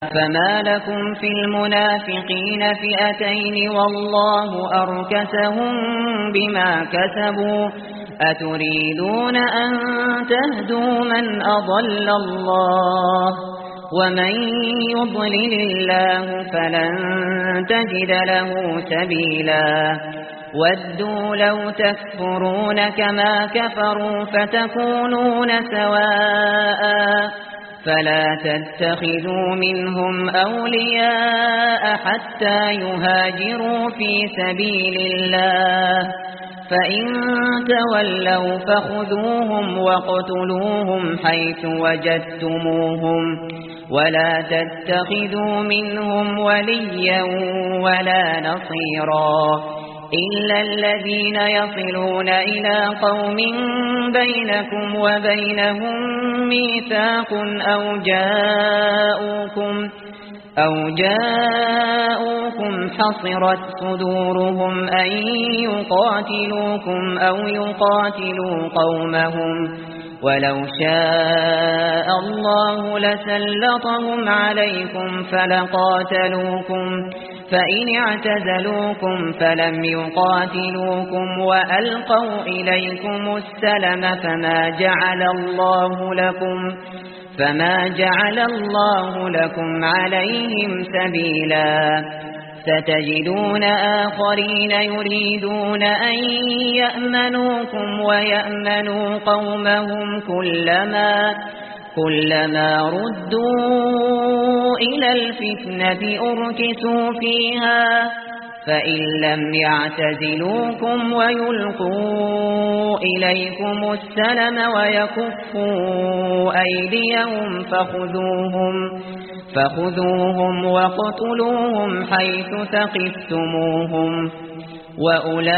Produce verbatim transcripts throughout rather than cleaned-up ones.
فما لكم في المنافقين فئتين والله أركسهم بما كسبوا أتريدون أن تهدوا من أضل الله ومن يضلل الله فلن تجد له سبيلا ودوا لو تكفرون كما كفروا فتكونون سواء فلا تتخذوا منهم أولياء حتى يهاجروا في سبيل الله فإن تولوا فخذوهم واقتلوهم حيث وجدتموهم ولا تتخذوا منهم وليا ولا نصيرا إلا الذين يصلون إلى قوم بينكم وبينهم ميثاق أو جاءوكم أو جاءوكم حصرت صدورهم أن يقاتلوكم أو يقاتلوا قومهم ولو شاء الله لسلطهم عليكم فلقاتلوكم فإن اعتزلوكم فلم يقاتلوكم وألقوا إليكم السلم فما جعل الله لكم فما جعل الله لكم عليهم سبيلا ستجدون آخرين يريدون أن يأمنوكم ويأمنوا قومهم كلما كلما ردوا إلى الفتنة أركسوا فيها فإن لم يعتزلوكم ويلقوا إليكم السلم ويكفوا أيديهم فخذوهم فخذوهم واقتلوهم حيث ثقفتموهم وأولئكم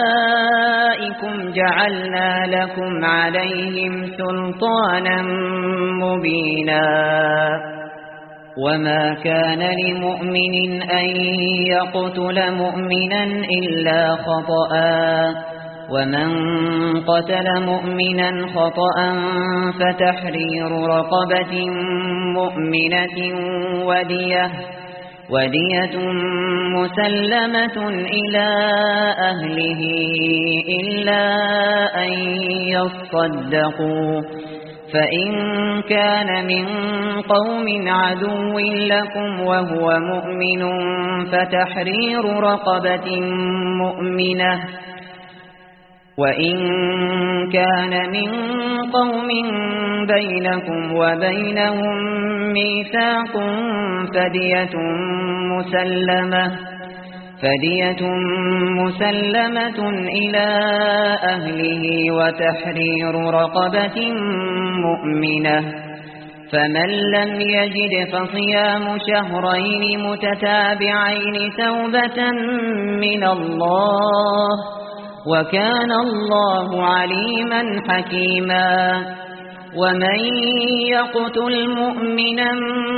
جعلنا لكم عليهم سلطانا مبينا وما كان لمؤمن أن يقتل مؤمنا إلا خطأ ومن قتل مؤمنا خطأ فتحرير رقبة مؤمنة ودية ودية مسلمة إلى أهله إلا أن يصدقوا فإن كان من قوم عدو لكم وهو مؤمن فتحرير رقبة مؤمنة وإن كان من قوم بينكم وبينهم ميثاق فدية مسلمة فدية مسلمة إلى أهله وتحرير رقبة مؤمنة فمن لم يجد فصيام شهرين متتابعين توبة من الله وكان الله عليما حكيما ومن يقتل مؤمنا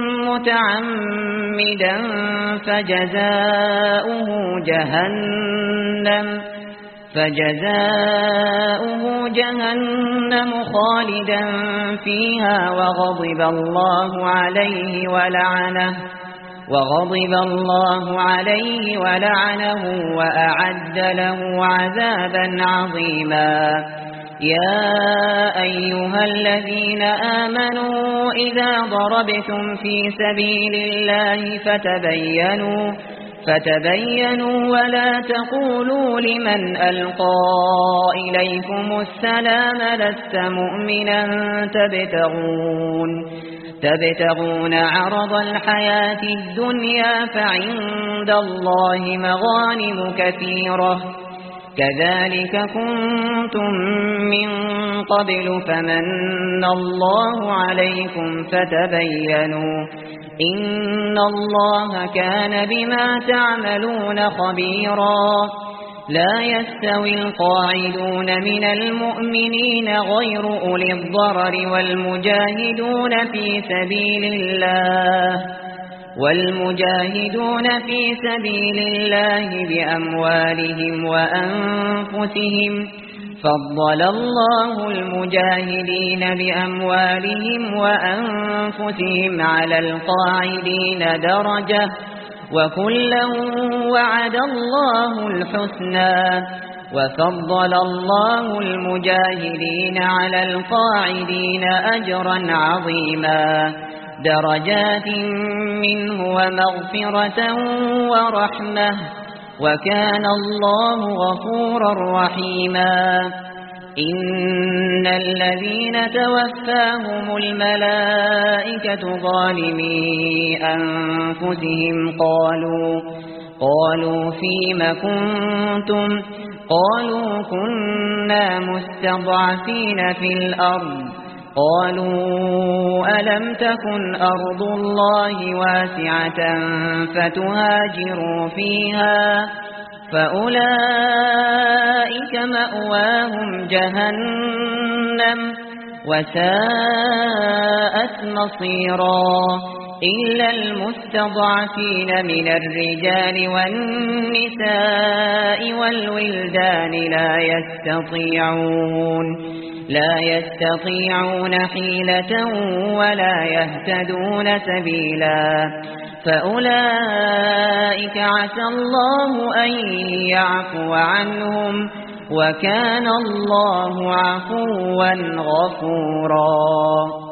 متعمدا فجزاؤه جهنم فجزاؤه جهنم خالدا فيها وغضب الله عليه ولعنه وغضب الله عليه ولعنه وأعد له عذابا عظيما يا أيها الذين آمنوا إذا ضربتم في سبيل الله فتبينوا فتبينوا ولا تقولوا لمن ألقى إليكم السلام لست مؤمنا تبتغون تبتغون عرض الحياة الدنيا فعند الله مغانم كثيرة كذلك كنتم من قبل فمن الله عليكم فتبينوا إن الله كان بما تعملون خبيرا لا يستوي القاعدون من المؤمنين غير أولي الضرر والمجاهدون في سبيل الله والمجاهدون في سبيل الله بأموالهم وأنفسهم فضل الله المجاهدين بأموالهم وأنفسهم على القاعدين درجة وكلا وعد الله الحسنى وفضل الله المجاهدين على القاعدين أجرا عظيما درجات منه ومغفرة ورحمة وكان الله غفورا رحيما إن الذين توفاهم الملائكة ظالمي أنفسهم قالوا قالوا فيم كنتم قالوا كنا مستضعفين في الأرض قالوا ألم تكن أرض الله واسعة فتهاجروا فيها فأولئك مأواهم جهنم وساءت مصيرا إلا المستضعفين من الرجال والنساء والولدان لا يستطيعون لا يستطيعون حيلة ولا يهتدون سبيلا فأولئك عسى الله أن يعفو عنهم وكان الله عفوا غفورا.